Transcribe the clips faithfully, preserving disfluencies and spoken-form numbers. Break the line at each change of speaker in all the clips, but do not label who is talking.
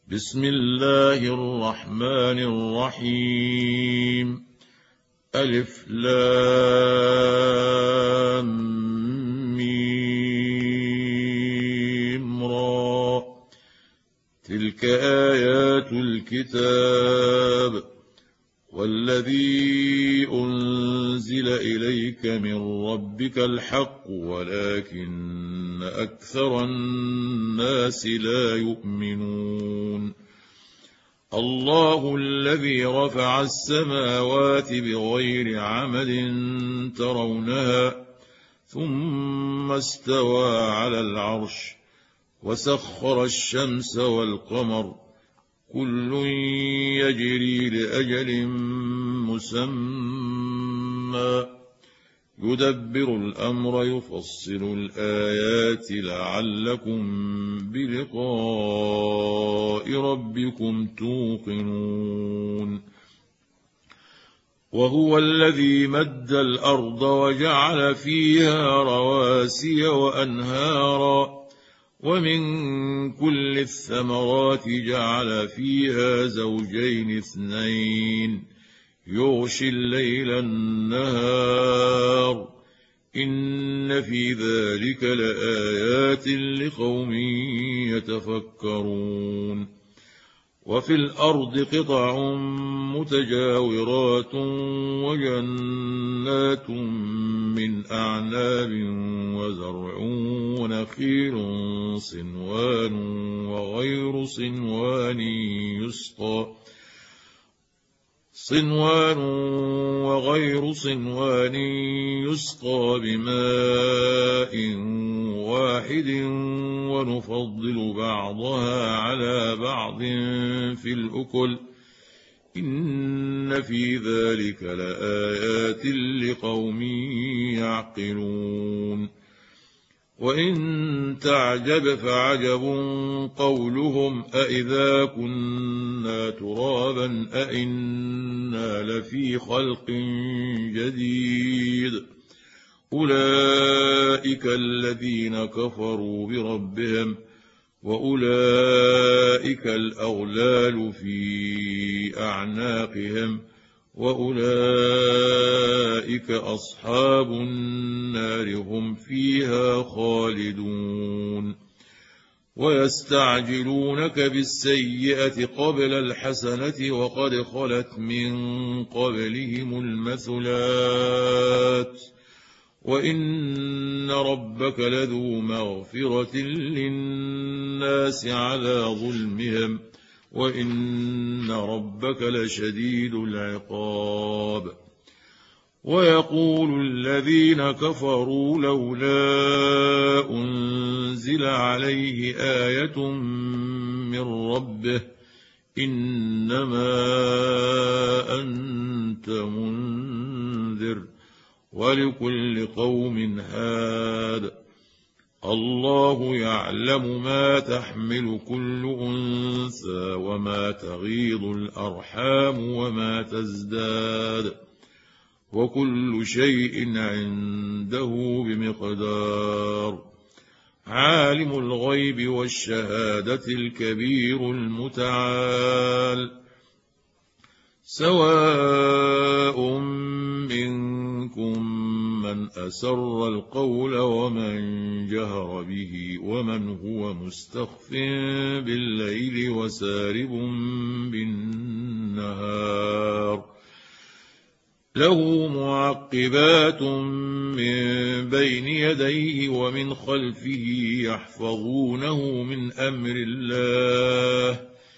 بسم الله الرحمن الرحيم. ألف لام ميم را. تلك آيات الكتاب والذي أنزل إليك من ربك الحق ولكن أكثر الناس لا يؤمنون. الله الذي رفع السماوات بغير عمد ترونها ثم استوى على العرش وسخر الشمس والقمر كل يجري لأجل مسمى يدبر الأمر يفصل الآيات لعلكم بلقاء ربكم توقنون. وهو الذي مد الأرض وجعل فيها رواسي وأنهارا ومن كل الثمرات جعل فيها زوجين اثنين يغشي الليل النهار إن في ذلك لآيات لقوم يتفكرون. وفي الأرض قطع متجاورات وجنات من أعناب وزرع ونخيل صنوان وغير صنوان يسقى صنوان وغير صنوان يسقى بماء واحد ونفضل بعضها على بعض في الأكل إن في ذلك لآيات لقوم يعقلون. وإن تعجب فعجب قولهم أإذا كنا ترابا أإنا لفي خلق جديد أولئك الذين كفروا بربهم وأولئك الأغلال في أعناقهم وأولئك أصحاب النار هم فيها خالدون. ويستعجلونك بالسيئة قبل الحسنة وقد خلت من قبلهم المثلات وإن ربك لذو مغفرة للناس على ظلمهم وإن ربك لشديد العقاب. ويقول الذين كفروا لولا أنزل عليه آية من ربه إنما أنت منذر ولكل قوم هاد الله يعلم ما تحمل كل أنثى وما تغيض الأرحام وما تزداد وكل شيء عنده بمقدار. عالم الغيب والشهادة الكبير المتعال. سواء منكم من أسر القول ومن جهر به ومن هو مستخف بالليل وسارب بالنهار له معقبات من بين يديه ومن خلفه يحفظونه من أمر الله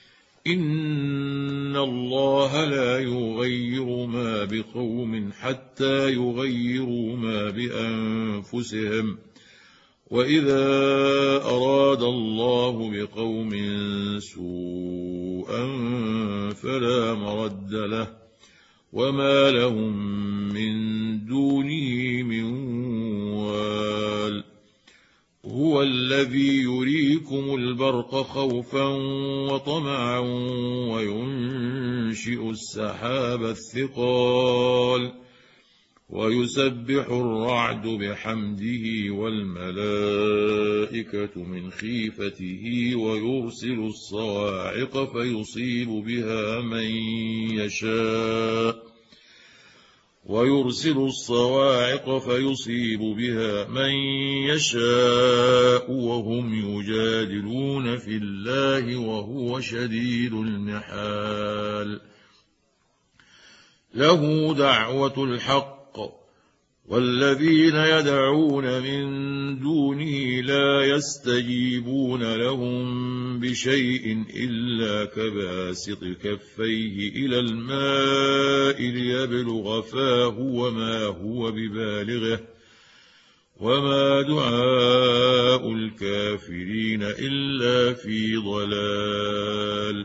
إن الله لا يغير ما بقوم حتى يغيروا ما بأنفسهم وإذا أراد الله بقوم سوءا فلا مرد له وما لهم من دونه من وال. هو الذي يريكم البرق خوفا وطمعا وينشئ السحاب الثقال ويسبح الرعد بحمده والملائكة من خيفته ويرسل الصواعق فيصيب بها من يشاء ويرسل الصواعق فيصيب بها من يشاء وهم يجادلون في الله وهو شديد المحال. له دعوة الحق والذين يدعون من دونه لا يستجيبون لهم بشيء إلا كباسط كفيه إلى الماء ليبلغ فاه وما هو ببالغه وما دعاء الكافرين إلا في ضلال.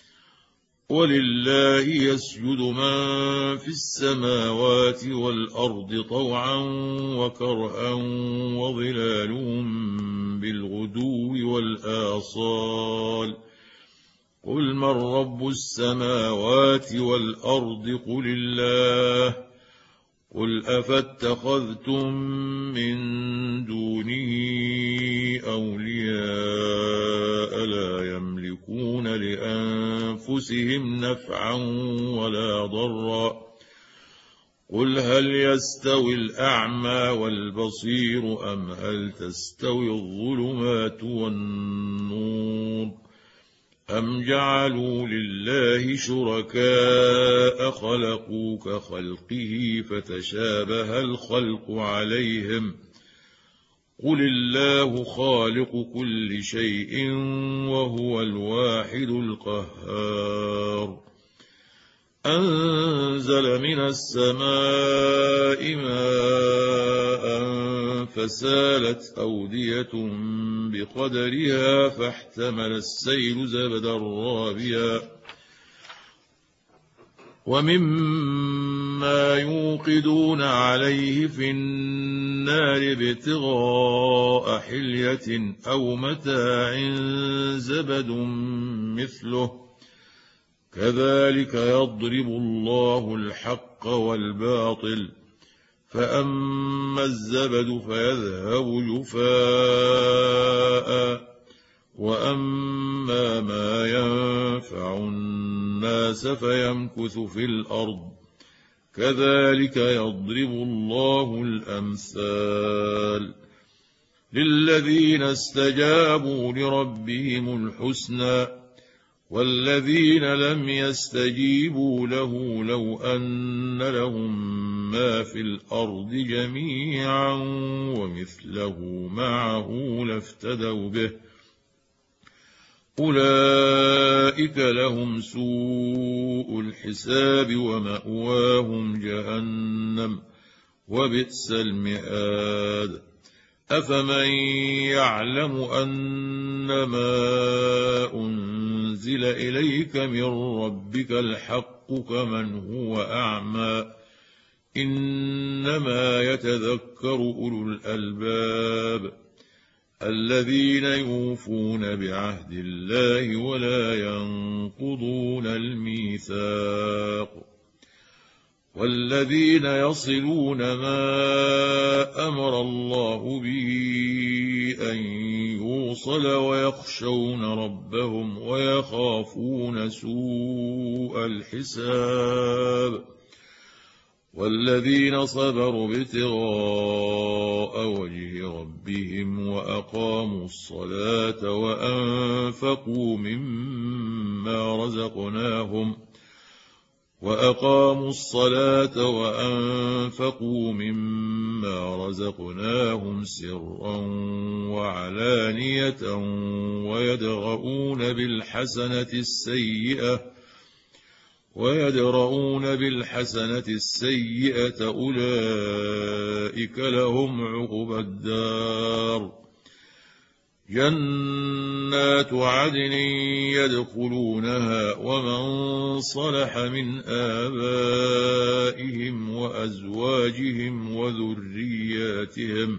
ولله يسجد من في السماوات والأرض طوعا وكرها وظلالهم بالغدو والآصال. قل من رب السماوات والأرض قل الله. قل أفاتخذتم من دونه أولياء لا يملكون لأنفسهم نفعا ولا ضرا. قل هل يستوي الأعمى والبصير أم هل تستوي الظلمات والنور أم جعلوا لله شركاء خلقوا كخلقه فتشابه الخلق عليهم. قل الله خالق كل شيء وهو الواحد القهار. أنزل من السماء ماء فسالت أودية بقدرها فاحتمل السيل زبدا رابيا ومما يوقدون عليه في النار ابتغاء حلية أو متاع زبد مثله كذلك يضرب الله الحق والباطل فأما الزبد فيذهب جفاء وأما ما ينفع الناس فيمكث في الأرض كذلك يضرب الله الأمثال. للذين استجابوا لربهم الحسنى والذين لم يستجيبوا له لو أن لهم ما في الأرض جميعا ومثله معه لافتدوا به أولئك لهم سوء الحساب ومأواهم جهنم وبئس المهاد. أفمن يعلم أنما أنزل إليك من ربك الحق كمن هو أعمى إنما يتذكر أولو الألباب الذين يوفون بعهد الله ولا ينقضون الميثاق والذين يصلون ما أمر الله به أن يوصل ويخشون ربهم ويخافون سوء الحساب والذين صبروا ابتغاء وجه ربهم وأقاموا الصلاة وأنفقوا مما رزقناهم وأقاموا الصلاة وأنفقوا مما رزقناهم سرا وعلانية ويدرؤون بالحسنة السيئة ويدرؤون بالحسنة السيئة أولئك لهم عقبى الدار. جنات عدن يدخلونها ومن صلح من آبائهم وأزواجهم وذرياتهم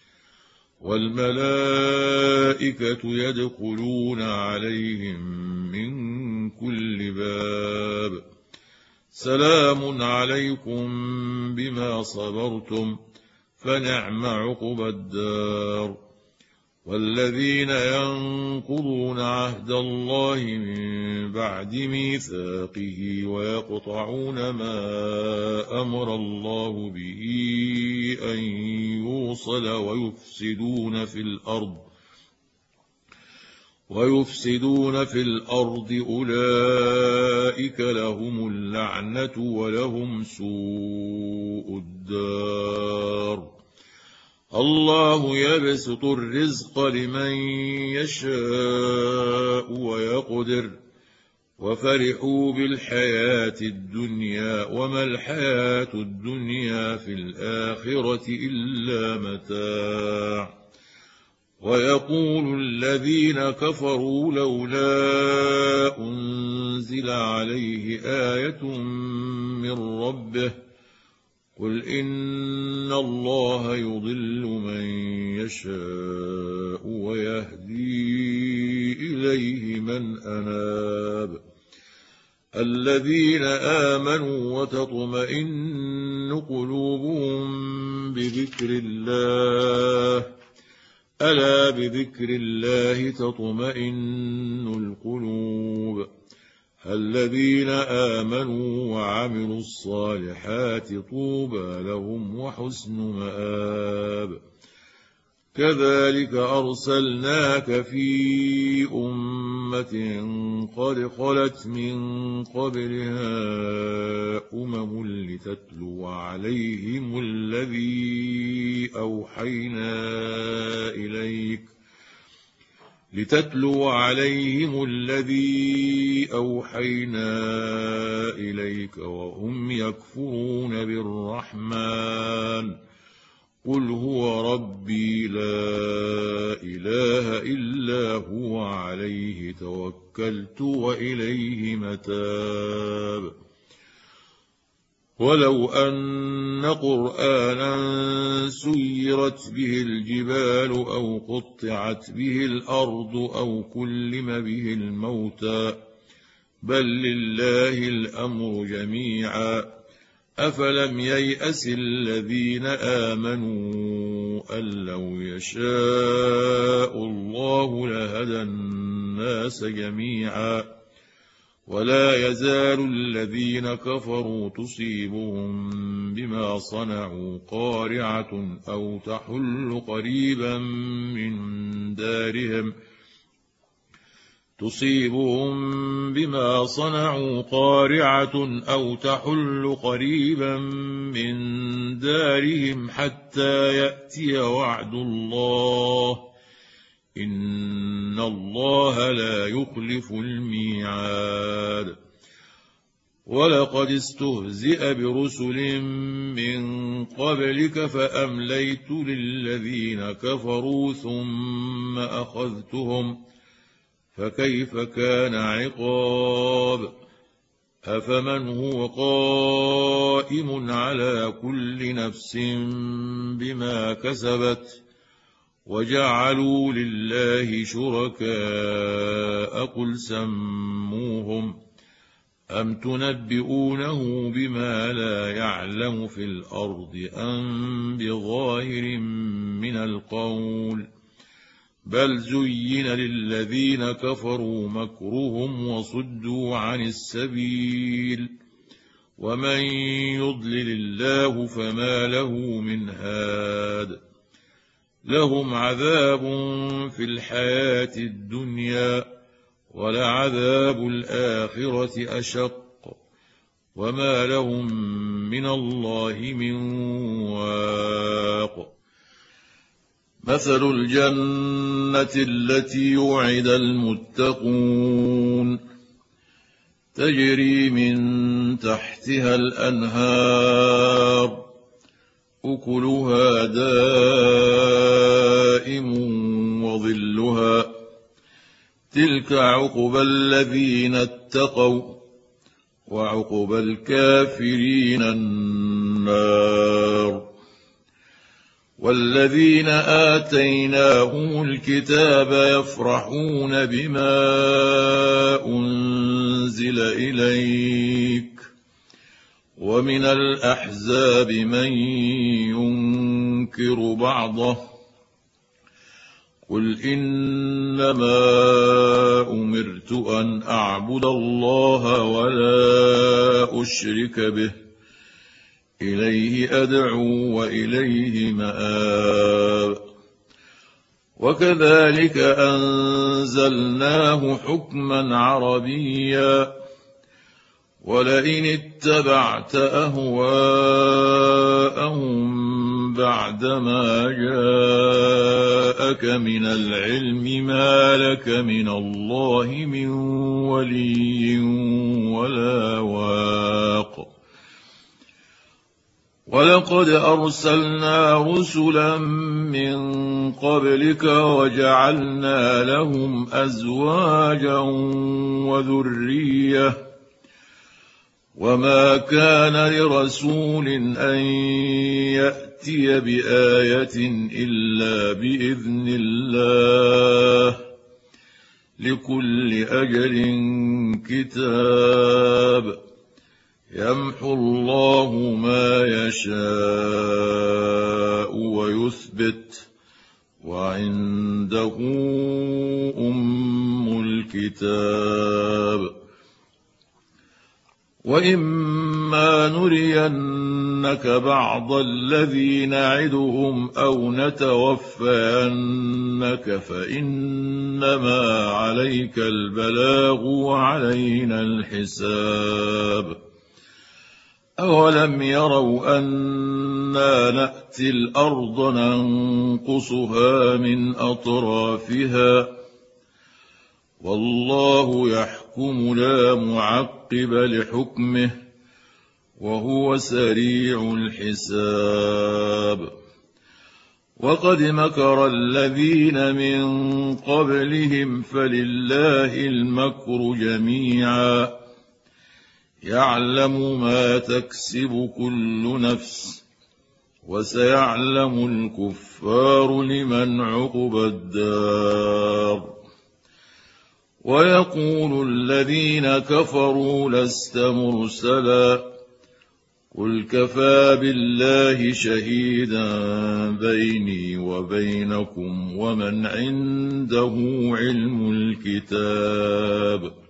والملائكة يدخلون عليهم من كل باب سلام عليكم بما صبرتم فنعم عقبى الدار. والذين ينقضون عهد الله من بعد ميثاقه ويقطعون ما أمر الله به أن يوصل ويفسدون في الأرض ويفسدون في الأرض أولئك لهم اللعنة ولهم سوء الدار. الله يبسط الرزق لمن يشاء ويقدر وفرحوا بالحياة الدنيا وما الحياة الدنيا في الآخرة إلا متاع. ويقول الذين كفروا لولا أنزل عليه آية من ربه قل إن الله يضل من يشاء ويهدي إليه من أناب. الذين آمنوا وتطمئن قلوبهم بذكر الله ألا بذكر الله تطمئن القلوب. الذين آمنوا وعملوا الصالحات طوبى لهم وحسن مآب. كذلك أرسلناك في أمة قد خلت من قبلها أمم لتتلو عليهم الذي أوحينا إليك لتتلو عليهم الذي أوحينا إليك وهم يكفرون بالرحمن قل هو ربي لا إله إلا هو عليه توكلت وإليه متاب. ولو أن قرآنا سيرت به الجبال أو قطعت به الأرض أو كلم به الموتى بل لله الأمر جميعا أفلم ييأس الذين آمنوا أن لو يشاء الله لهدى الناس جميعا. ولا يزال الذين كفروا تصيبهم بما صنعوا قارعة أو تحل قريبا من دارهم تصيبهم بما صنعوا قارعة أو تحل قريبا من دارهم حتى يأتي وعد الله إن الله لا يخلف الميعاد. ولقد استهزئ برسل من قبلك فأمليت للذين كفروا ثم أخذتهم فكيف كان عقاب. أفمن هو قائم على كل نفس بما كسبت وجعلوا لله شركاء قل سموهم أم تنبئونه بما لا يعلم في الأرض أم بظاهر من القول بل زين للذين كفروا مكرهم وصدوا عن السبيل ومن يضلل الله فما له من هاد. لهم عذاب في الحياة الدنيا ولعذاب الآخرة أشق وما لهم من الله من واق. مثل الجنة التي وعد المتقون تجري من تحتها الأنهار أكلها دائم وظلها تلك عقبى الذين اتقوا وعقبى الكافرين النار. والذين آتيناهم الكتاب يفرحون بما أنزل إليك ومن الأحزاب من ينكر بعضه قل إنما أمرت أن أعبد الله ولا أشرك به إليه أدعو وإليه مآب وكذلك أنزلناه حكما عربيا ولئن اتبعت أهواءهم بعدما جاءك من العلم ما لك من الله من ولي ولا واق ولقد أرسلنا رسلا من قبلك وجعلنا لهم أزواجا وذرية وما كان لرسول أن يأتي بآية إلا بإذن الله لكل أجل كتاب يمحو الله ما يشاء ويثبت وعنده أم الكتاب وإما نرينك بعض الذي نعدهم أو نتوفينك فإنما عليك البلاغ وعلينا الحساب أولم يروا أنا نأتي الأرض ننقصها من أطرافها والله يحكم لا معقب لحكمه وهو سريع الحساب وقد مكر الذين من قبلهم فلله المكر جميعا يعلم ما تكسب كل نفس وسيعلم الكفار لمن عقبى الدار ويقول الذين كفروا لست مرسلا قل كفى بالله شهيدا بيني وبينكم ومن عنده علم الكتاب